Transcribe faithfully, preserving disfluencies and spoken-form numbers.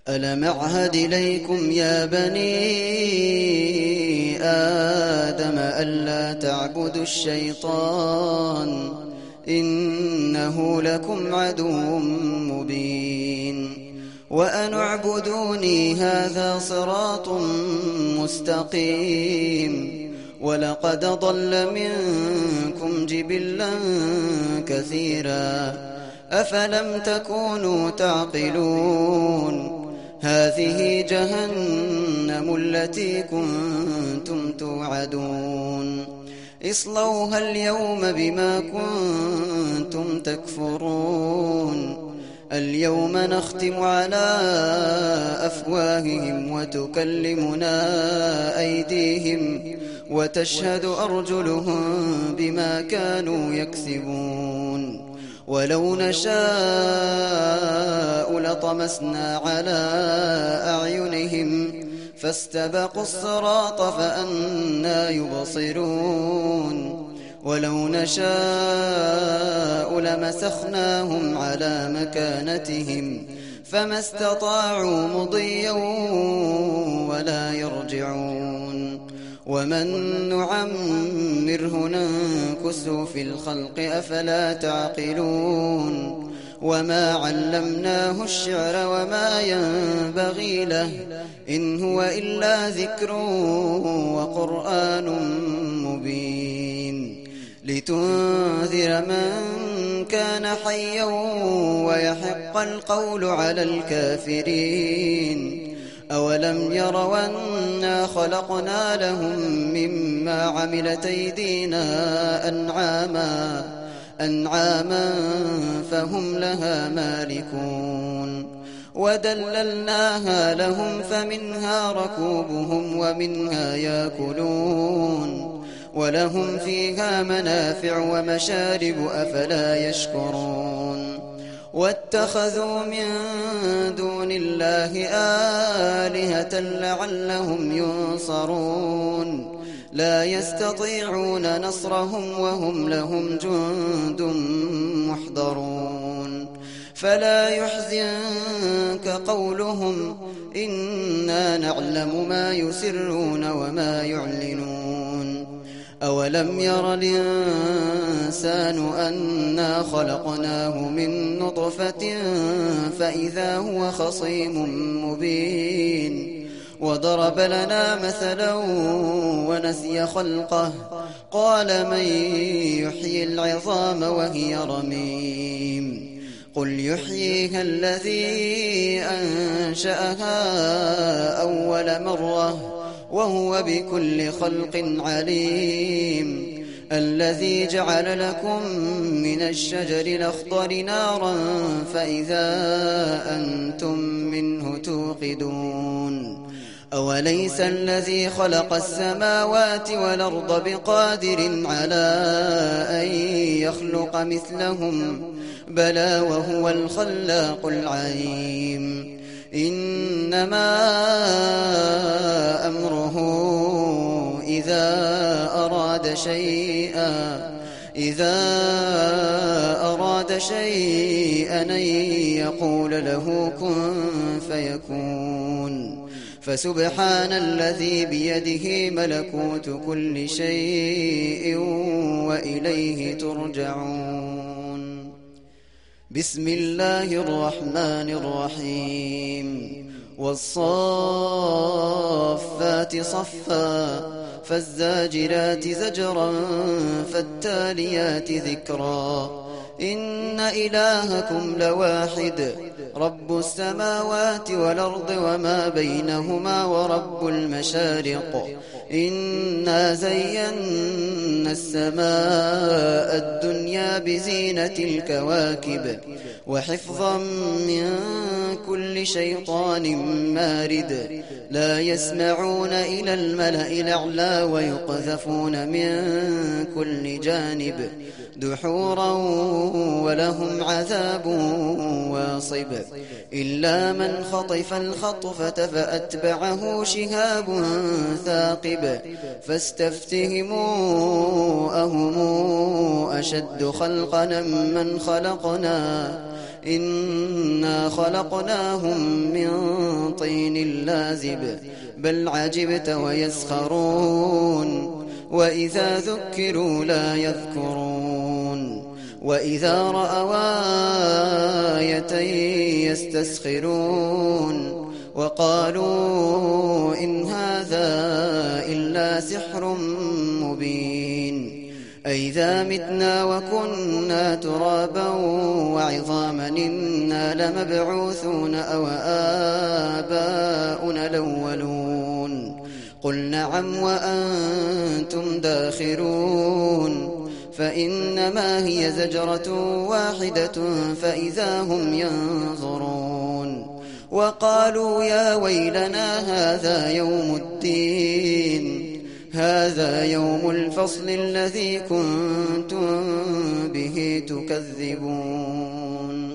ألم أعهد إليكم يا بني آدم ألا تعبدوا الشيطان إنه لكم عدو مبين وأن اعبدوني هذا صراط مستقيم ولقد ضل منكم جبلا كثيرا أفلم تكونوا تعقلون هذه جهنم التي كنتم توعدون اصلوها اليوم بما كنتم تكفرون اليوم نختم على أفواههم وتكلمنا أيديهم وتشهد أرجلهم بما كانوا يكسبون ولو نشاء لطمسنا على أعينهم فاستبقوا الصراط فأنى يبصرون ولو نشاء لمسخناهم على مكانتهم فما استطاعوا مضيا ولا يرجعون ومن نعمره ننكسه في الخلق أفلا تعقلون وما علمناه الشعر وما ينبغي له إن هو إلا ذكر وقرآن مبين لتنذر من كان حيا ويحق القول على الكافرين أولم يروا أنا خلقنا لهم مما عملت أيدينا أنعاما أنعاما فهم لها مالكون وذللناها لهم فمنها ركوبهم ومنها يأكلون ولهم فيها منافع ومشارب أفلا يشكرون واتخذوا من دون الله آلهة لعلهم ينصرون لا يستطيعون نصرهم وهم لهم جند محضرون فلا يحزنك قولهم إنا نعلم ما يسرون وما يعلنون أولم ير الإنسان أنا خلقناه من نطفة فإذا هو خصيم مبين وضرب لنا مثلا ونسي خلقه قال من يحيي العظام وهي رميم قل يحييها الذي أنشأها أول مرة وهو بكل خلق عليم الذي جعل لكم من الشجر الأخضر نارا فإذا أنتم منه توقدون أوليس الذي خلق السماوات والأرض بقادر على أن يخلق مثلهم بلى وهو الخلاق العليم إنما أمره إذا أراد شيئا إذا أراد شيئا أن يقول له كن فيكون فسبحان الذي بيده ملكوت كل شيء وإليه ترجعون بسم الله الرحمن الرحيم والصافات صفا فالزاجرات زجرا فالتاليات ذكرا إن إلهكم لواحد رب السماوات والأرض وما بينهما ورب المشارق إنا زينا السماء الدنيا بزينة الكواكب وحفظا من كل شيطان مارد لا يسمعون إلى الملأ الأعلى ويقذفون من كل جانب دحورا ولهم عذاب واصب إلا من خطف الخطفة فأتبعه شهاب ثاقب فاستفتهموا أهم أشد خلقا من خلقنا إنا خلقناهم من طين لازب بل عجبت ويسخرون وإذا ذكروا لا يذكرون وإذا رأوا آية يستسخرون وقالوا إن هذا إلا سحر مبين أئذا متنا وكنا ترابا وعظاما إنا لمبعوثون أو آباؤنا الأولون قل نعم وأنتم داخرون فإنما هي زجرة واحدة فإذا هم ينظرون وقالوا يا ويلنا هذا يوم الدين هذا يوم الفصل الذي كنتم به تكذبون